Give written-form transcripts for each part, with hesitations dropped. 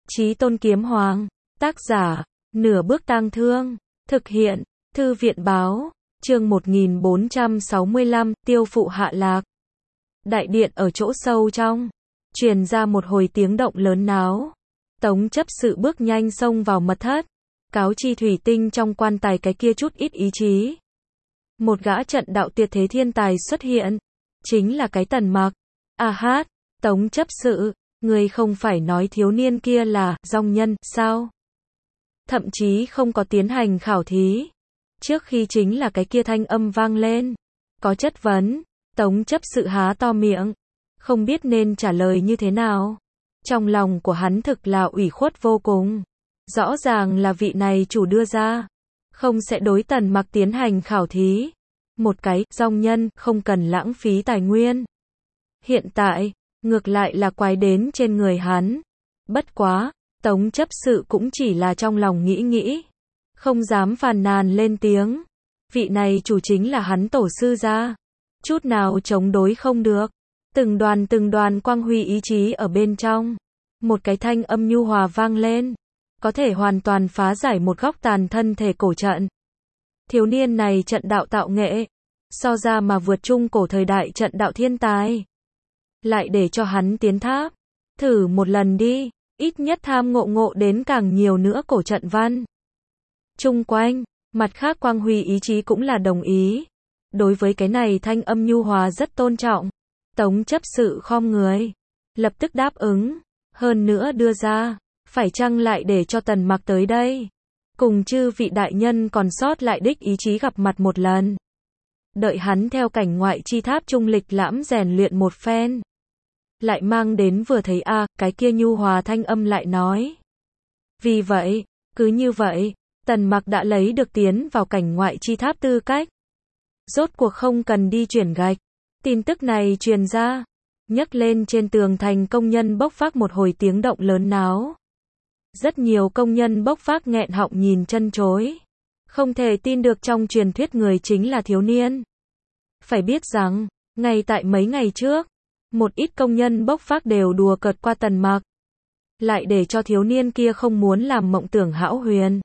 Chí Tôn Kiếm Hoàng, tác giả, Nửa Bước Tang Thương, thực hiện, Thư viện báo, chương 1465, tiêu phụ hạ lạc. Đại điện ở chỗ sâu trong, truyền ra một hồi tiếng động lớn náo. Tống chấp sự bước nhanh xông vào mật thất, cáo chi thủy tinh trong quan tài cái kia chút ít ý chí. Một gã trận đạo tuyệt thế thiên tài xuất hiện, chính là cái Tần Mặc. A hát, Tống chấp sự, người không phải nói thiếu niên kia là dòng nhân, sao? Thậm chí không có tiến hành khảo thí. Trước khi chính là cái kia thanh âm vang lên. Có chất vấn, Tống chấp sự há to miệng, không biết nên trả lời như thế nào. Trong lòng của hắn thực là ủy khuất vô cùng. Rõ ràng là vị này chủ đưa ra, không sẽ đối Tần Mặc tiến hành khảo thí. Một cái dòng nhân không cần lãng phí tài nguyên. Hiện tại, ngược lại là quái đến trên người hắn. Bất quá, Tống chấp sự cũng chỉ là trong lòng nghĩ nghĩ, không dám phàn nàn lên tiếng. Vị này chủ chính là hắn tổ sư gia, chút nào chống đối không được. Từng đoàn quang huy ý chí ở bên trong. Một cái thanh âm nhu hòa vang lên, có thể hoàn toàn phá giải một góc tàn thân thể cổ trận. Thiếu niên này trận đạo tạo nghệ, so ra mà vượt trung cổ thời đại trận đạo thiên tài. Lại để cho hắn tiến tháp, thử một lần đi, ít nhất tham ngộ đến càng nhiều nữa cổ trận văn. Chung quanh, mặt khác quang huy ý chí cũng là đồng ý. Đối với cái này thanh âm nhu hòa rất tôn trọng. Tống chấp sự khom người, lập tức đáp ứng, hơn nữa đưa ra, phải chăng lại để cho Tần Mặc tới đây, cùng chư vị đại nhân còn sót lại đích ý chí gặp mặt một lần. Đợi hắn theo cảnh ngoại chi tháp trung lịch lãm rèn luyện một phen. Lại mang đến vừa thấy cái kia nhu hòa thanh âm lại nói. Vì vậy, cứ như vậy, Tần Mặc đã lấy được tiến vào cảnh ngoại chi tháp tư cách. Rốt cuộc không cần đi chuyển gạch. Tin tức này truyền ra, nhấc lên trên tường thành công nhân bốc phác một hồi tiếng động lớn náo. Rất nhiều công nhân bốc phác nghẹn họng nhìn chân chối. Không thể tin được trong truyền thuyết người chính là thiếu niên. Phải biết rằng, ngay tại mấy ngày trước, một ít công nhân bốc phác đều đùa cợt qua Tần Mặc. Lại để cho thiếu niên kia không muốn làm mộng tưởng hão huyền.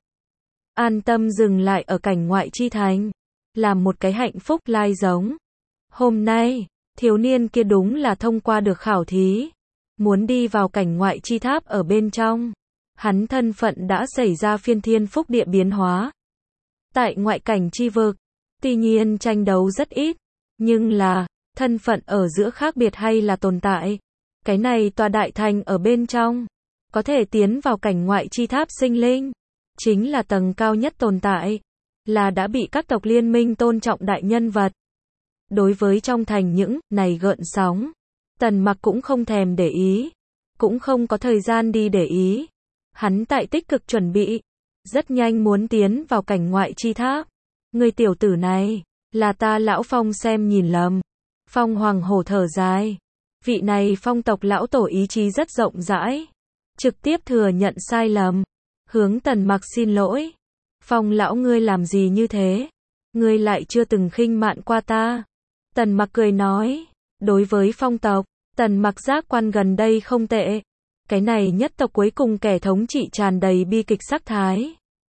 An tâm dừng lại ở cảnh ngoại chi thành. Làm một cái hạnh phúc lai giống. Hôm nay, thiếu niên kia đúng là thông qua được khảo thí. Muốn đi vào cảnh ngoại chi tháp ở bên trong. Hắn thân phận đã xảy ra phiên thiên phúc địa biến hóa. Tại ngoại cảnh chi vực, tuy nhiên tranh đấu rất ít. Nhưng là, thân phận ở giữa khác biệt hay là tồn tại. Cái này tòa đại thành ở bên trong. Có thể tiến vào cảnh ngoại chi tháp sinh linh. Chính là tầng cao nhất tồn tại. Là đã bị các tộc liên minh tôn trọng đại nhân vật. Đối với trong thành những này gợn sóng, Tần Mặc cũng không thèm để ý. Cũng không có thời gian đi để ý. Hắn tại tích cực chuẩn bị. Rất nhanh muốn tiến vào cảnh ngoại chi tháp. Người tiểu tử này, là ta lão Phong xem nhìn lầm. Phong Hoàng Hổ thở dài. Vị này Phong tộc lão tổ ý chí rất rộng rãi. Trực tiếp thừa nhận sai lầm. Hướng Tần Mặc xin lỗi. Phong lão ngươi làm gì như thế? Ngươi lại chưa từng khinh mạn qua ta. Tần Mặc cười nói. Đối với Phong tộc, Tần Mặc giác quan gần đây không tệ. Cái này nhất tộc cuối cùng kẻ thống trị tràn đầy bi kịch sắc thái.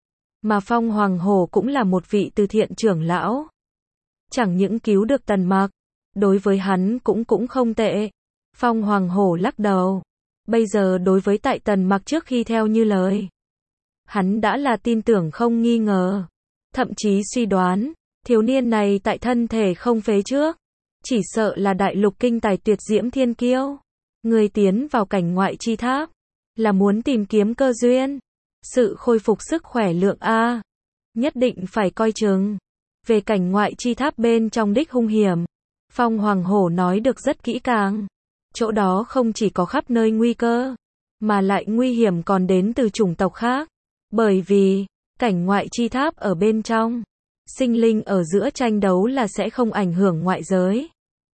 Mà Phong Hoàng Hổ cũng là một vị từ thiện trưởng lão. Chẳng những cứu được Tần Mặc, đối với hắn cũng không tệ. Phong Hoàng Hổ lắc đầu. Bây giờ đối với tại Tần Mặc trước khi theo như lời, hắn đã là tin tưởng không nghi ngờ. Thậm chí suy đoán, thiếu niên này tại thân thể không phế trước. Chỉ sợ là đại lục kinh tài tuyệt diễm thiên kiêu. Người tiến vào cảnh ngoại chi tháp, là muốn tìm kiếm cơ duyên. Sự khôi phục sức khỏe lượng A. Nhất định phải coi chừng. Về cảnh ngoại chi tháp bên trong đích hung hiểm. Phong Hoàng Hổ nói được rất kỹ càng. Chỗ đó không chỉ có khắp nơi nguy cơ, mà lại nguy hiểm còn đến từ chủng tộc khác. Bởi vì, cảnh ngoại chi tháp ở bên trong, sinh linh ở giữa tranh đấu là sẽ không ảnh hưởng ngoại giới.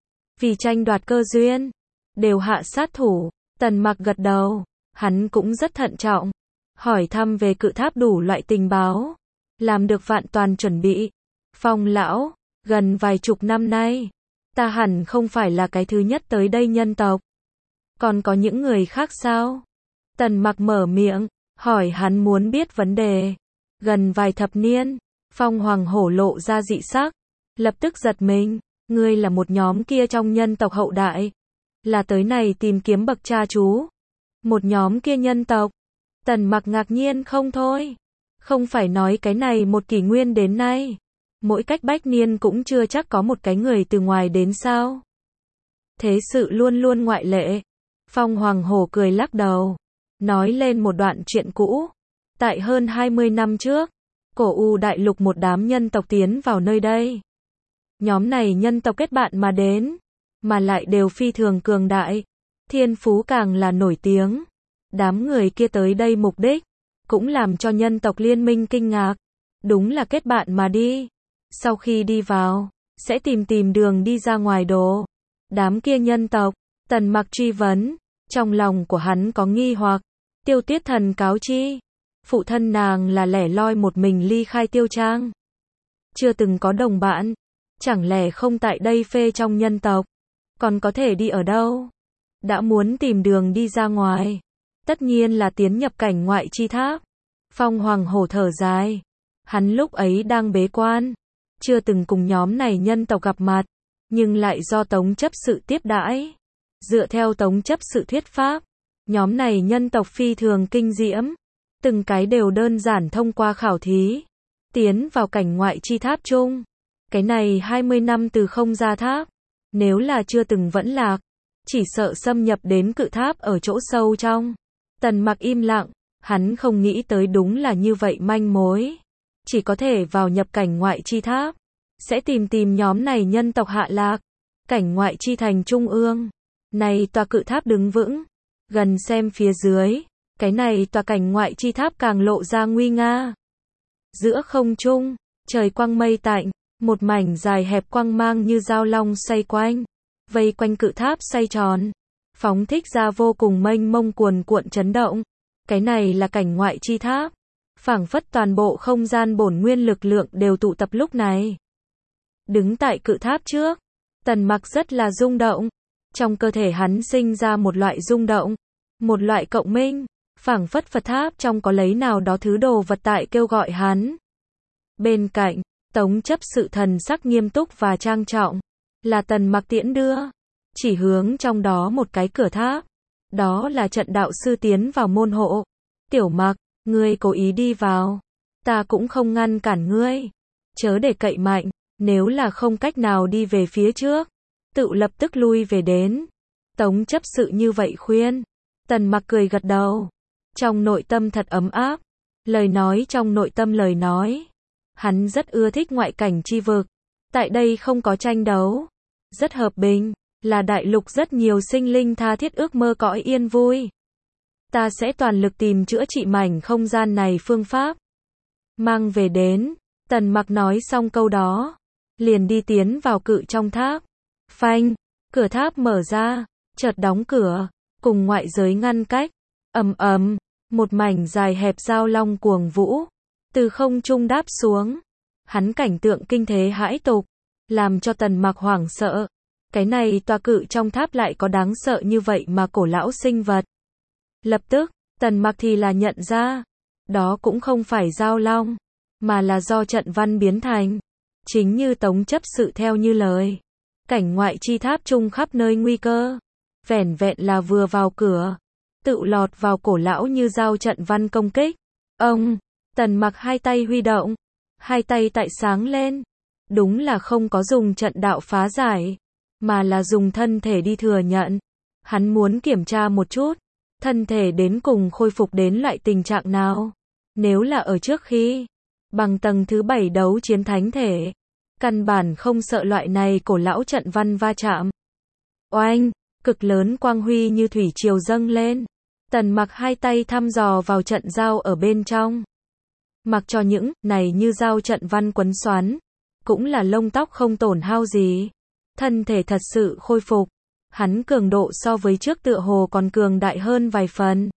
Vì tranh đoạt cơ duyên, đều hạ sát thủ. Tần Mặc gật đầu, hắn cũng rất thận trọng. Hỏi thăm về cự tháp đủ loại tình báo. Làm được vạn toàn chuẩn bị. Phong lão, gần vài chục năm nay, ta hẳn không phải là cái thứ nhất tới đây nhân tộc. Còn có những người khác sao? Tần Mặc mở miệng, hỏi hắn muốn biết vấn đề. Gần vài thập niên, Phong Hoàng Hổ lộ ra dị sắc, lập tức giật mình, ngươi là một nhóm kia trong nhân tộc hậu đại, là tới này tìm kiếm bậc cha chú. Một nhóm kia nhân tộc. Tần Mặc ngạc nhiên không thôi. Không phải nói cái này một kỷ nguyên đến nay, mỗi cách bách niên cũng chưa chắc có một cái người từ ngoài đến sao? Thế sự luôn luôn ngoại lệ. Phong Hoàng Hổ cười lắc đầu, nói lên một đoạn chuyện cũ. Tại hơn 20 năm trước, Cổ U đại lục một đám nhân tộc tiến vào nơi đây. Nhóm này nhân tộc kết bạn mà đến, mà lại đều phi thường cường đại, thiên phú càng là nổi tiếng. Đám người kia tới đây mục đích, cũng làm cho nhân tộc liên minh kinh ngạc. Đúng là kết bạn mà đi. Sau khi đi vào, sẽ tìm đường đi ra ngoài đồ. Đám kia nhân tộc, Tần Mặc truy vấn, trong lòng của hắn có nghi hoặc. Tiêu Tuyết Thần cáo chi, phụ thân nàng là lẻ loi một mình ly khai Tiêu Trang, chưa từng có đồng bạn, chẳng lẽ không tại đây phê trong nhân tộc, còn có thể đi ở đâu? Đã muốn tìm đường đi ra ngoài, tất nhiên là tiến nhập cảnh ngoại chi tháp. Phong Hoàng Hổ thở dài, hắn lúc ấy đang bế quan, chưa từng cùng nhóm này nhân tộc gặp mặt, nhưng lại do Tống chấp sự tiếp đãi. Dựa theo Tống chấp sự thuyết pháp, nhóm này nhân tộc phi thường kinh diễm, từng cái đều đơn giản thông qua khảo thí, tiến vào cảnh ngoại chi tháp chung. Cái này 20 năm từ không ra tháp, nếu là chưa từng vẫn lạc, chỉ sợ xâm nhập đến cự tháp ở chỗ sâu trong. Tần Mặc im lặng, hắn không nghĩ tới đúng là như vậy manh mối. Chỉ có thể vào nhập cảnh ngoại chi tháp, sẽ tìm nhóm này nhân tộc hạ lạc. Cảnh ngoại chi thành trung ương, này tòa cự tháp đứng vững, gần xem phía dưới, cái này tòa cảnh ngoại chi tháp càng lộ ra nguy nga. Giữa không trung, trời quang mây tạnh, một mảnh dài hẹp quang mang như dao long xoay quanh, vây quanh cự tháp xoay tròn, phóng thích ra vô cùng mênh mông cuồn cuộn chấn động. Cái này là cảnh ngoại chi tháp, phảng phất toàn bộ không gian bổn nguyên lực lượng đều tụ tập lúc này. Đứng tại cự tháp trước, Tần Mặc rất là rung động, trong cơ thể hắn sinh ra một loại rung động, một loại cộng minh, phảng phất Phật tháp trong có lấy nào đó thứ đồ vật tại kêu gọi hắn. Bên cạnh, Tống chấp sự thần sắc nghiêm túc và trang trọng, là Tần Mặc tiễn đưa, chỉ hướng trong đó một cái cửa tháp, đó là trận đạo sư tiến vào môn hộ. Tiểu Mặc, ngươi cố ý đi vào, ta cũng không ngăn cản ngươi, chớ để cậy mạnh, nếu là không cách nào đi về phía trước, tự lập tức lui về đến. Tống chấp sự như vậy khuyên, Tần Mặc cười gật đầu, trong nội tâm thật ấm áp, lời nói trong nội tâm lời nói. Hắn rất ưa thích ngoại cảnh chi vực, tại đây không có tranh đấu, rất hợp bình, là đại lục rất nhiều sinh linh tha thiết ước mơ cõi yên vui. Ta sẽ toàn lực tìm chữa trị mảnh không gian này phương pháp, mang về đến. Tần Mặc nói xong câu đó, liền đi tiến vào cự trong tháp. Phanh, cửa tháp mở ra, chợt đóng cửa, cùng ngoại giới ngăn cách. Ầm ầm, một mảnh dài hẹp dao long cuồng vũ, từ không trung đáp xuống. Hắn cảnh tượng kinh thế hãi tục, làm cho Tần Mặc hoảng sợ. Cái này tòa cự trong tháp lại có đáng sợ như vậy mà cổ lão sinh vật. Lập tức, Tần Mặc thì là nhận ra, đó cũng không phải dao long, mà là do trận văn biến thành. Chính như Tống chấp sự theo như lời, cảnh ngoại chi tháp chung khắp nơi nguy cơ, vẻn vẹn là vừa vào cửa, tự lọt vào cổ lão như dao trận văn công kích. Ông, Tần Mặc hai tay huy động, hai tay tại sáng lên, đúng là không có dùng trận đạo phá giải, mà là dùng thân thể đi thừa nhận. Hắn muốn kiểm tra một chút, thân thể đến cùng khôi phục đến loại tình trạng nào. Nếu là ở trước khi, bằng tầng thứ 7 đấu chiến thánh thể, căn bản không sợ loại này cổ lão trận văn va chạm. Oanh, cực lớn quang huy như thủy triều dâng lên. Tần Mặc hai tay thăm dò vào trận dao ở bên trong. Mặc cho những này như dao trận văn quấn xoắn, cũng là lông tóc không tổn hao gì. Thân thể thật sự khôi phục, hắn cường độ so với trước tựa hồ còn cường đại hơn vài phần.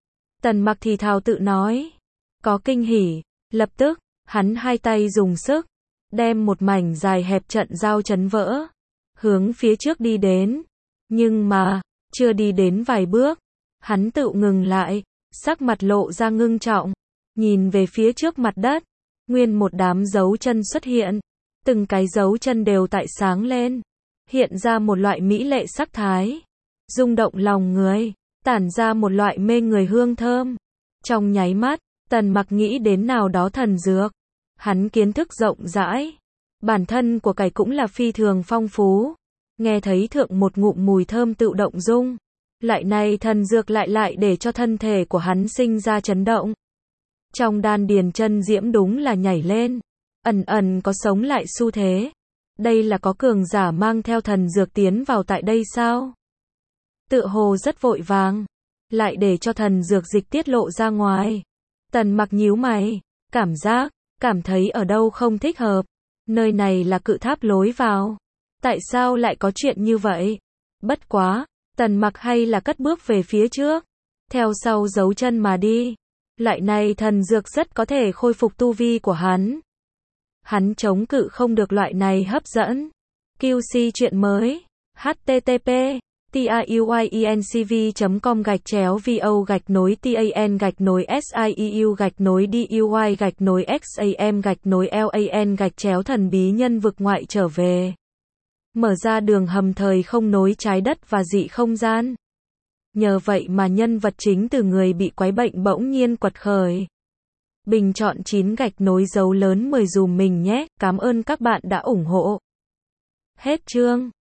Tần Mặc thì thào tự nói, có kinh hỉ. Lập tức, hắn hai tay dùng sức, đem một mảnh dài hẹp trận dao chấn vỡ, hướng phía trước đi đến. Nhưng mà, chưa đi đến vài bước, hắn tự ngừng lại, sắc mặt lộ ra ngưng trọng, nhìn về phía trước mặt đất, nguyên một đám dấu chân xuất hiện, từng cái dấu chân đều tại sáng lên, hiện ra một loại mỹ lệ sắc thái, rung động lòng người, tản ra một loại mê người hương thơm. Trong nháy mắt, Tần Mặc nghĩ đến nào đó thần dược, hắn kiến thức rộng rãi, bản thân của cải cũng là phi thường phong phú, nghe thấy thượng một ngụm mùi thơm tự động dung, lại này thần dược lại để cho thân thể của hắn sinh ra chấn động. Trong đan điền chân diễm đúng là nhảy lên, ẩn ẩn có sống lại xu thế. Đây là có cường giả mang theo thần dược tiến vào tại đây sao? Tựa hồ rất vội vàng, lại để cho thần dược dịch tiết lộ ra ngoài. Tần Mặc nhíu mày, cảm thấy ở đâu không thích hợp. Nơi này là cự tháp lối vào. Tại sao lại có chuyện như vậy? Bất quá, Tần Mặc hay là cất bước về phía trước, theo sau dấu chân mà đi. Lại này thần dược rất có thể khôi phục tu vi của hắn. Hắn chống cự không được loại này hấp dẫn. QC chuyện mới. http tiuyinc.com/vo-sieu-duy-exam-exam-lan-thần bí nhân vực ngoại trở về. Mở ra đường hầm thời không nối trái đất và dị không gian. Nhờ vậy mà nhân vật chính từ người bị quái bệnh bỗng nhiên quật khởi. Bình chọn 9 gạch nối dấu lớn 10 dùm mình nhé, cảm ơn các bạn đã ủng hộ. Hết chương.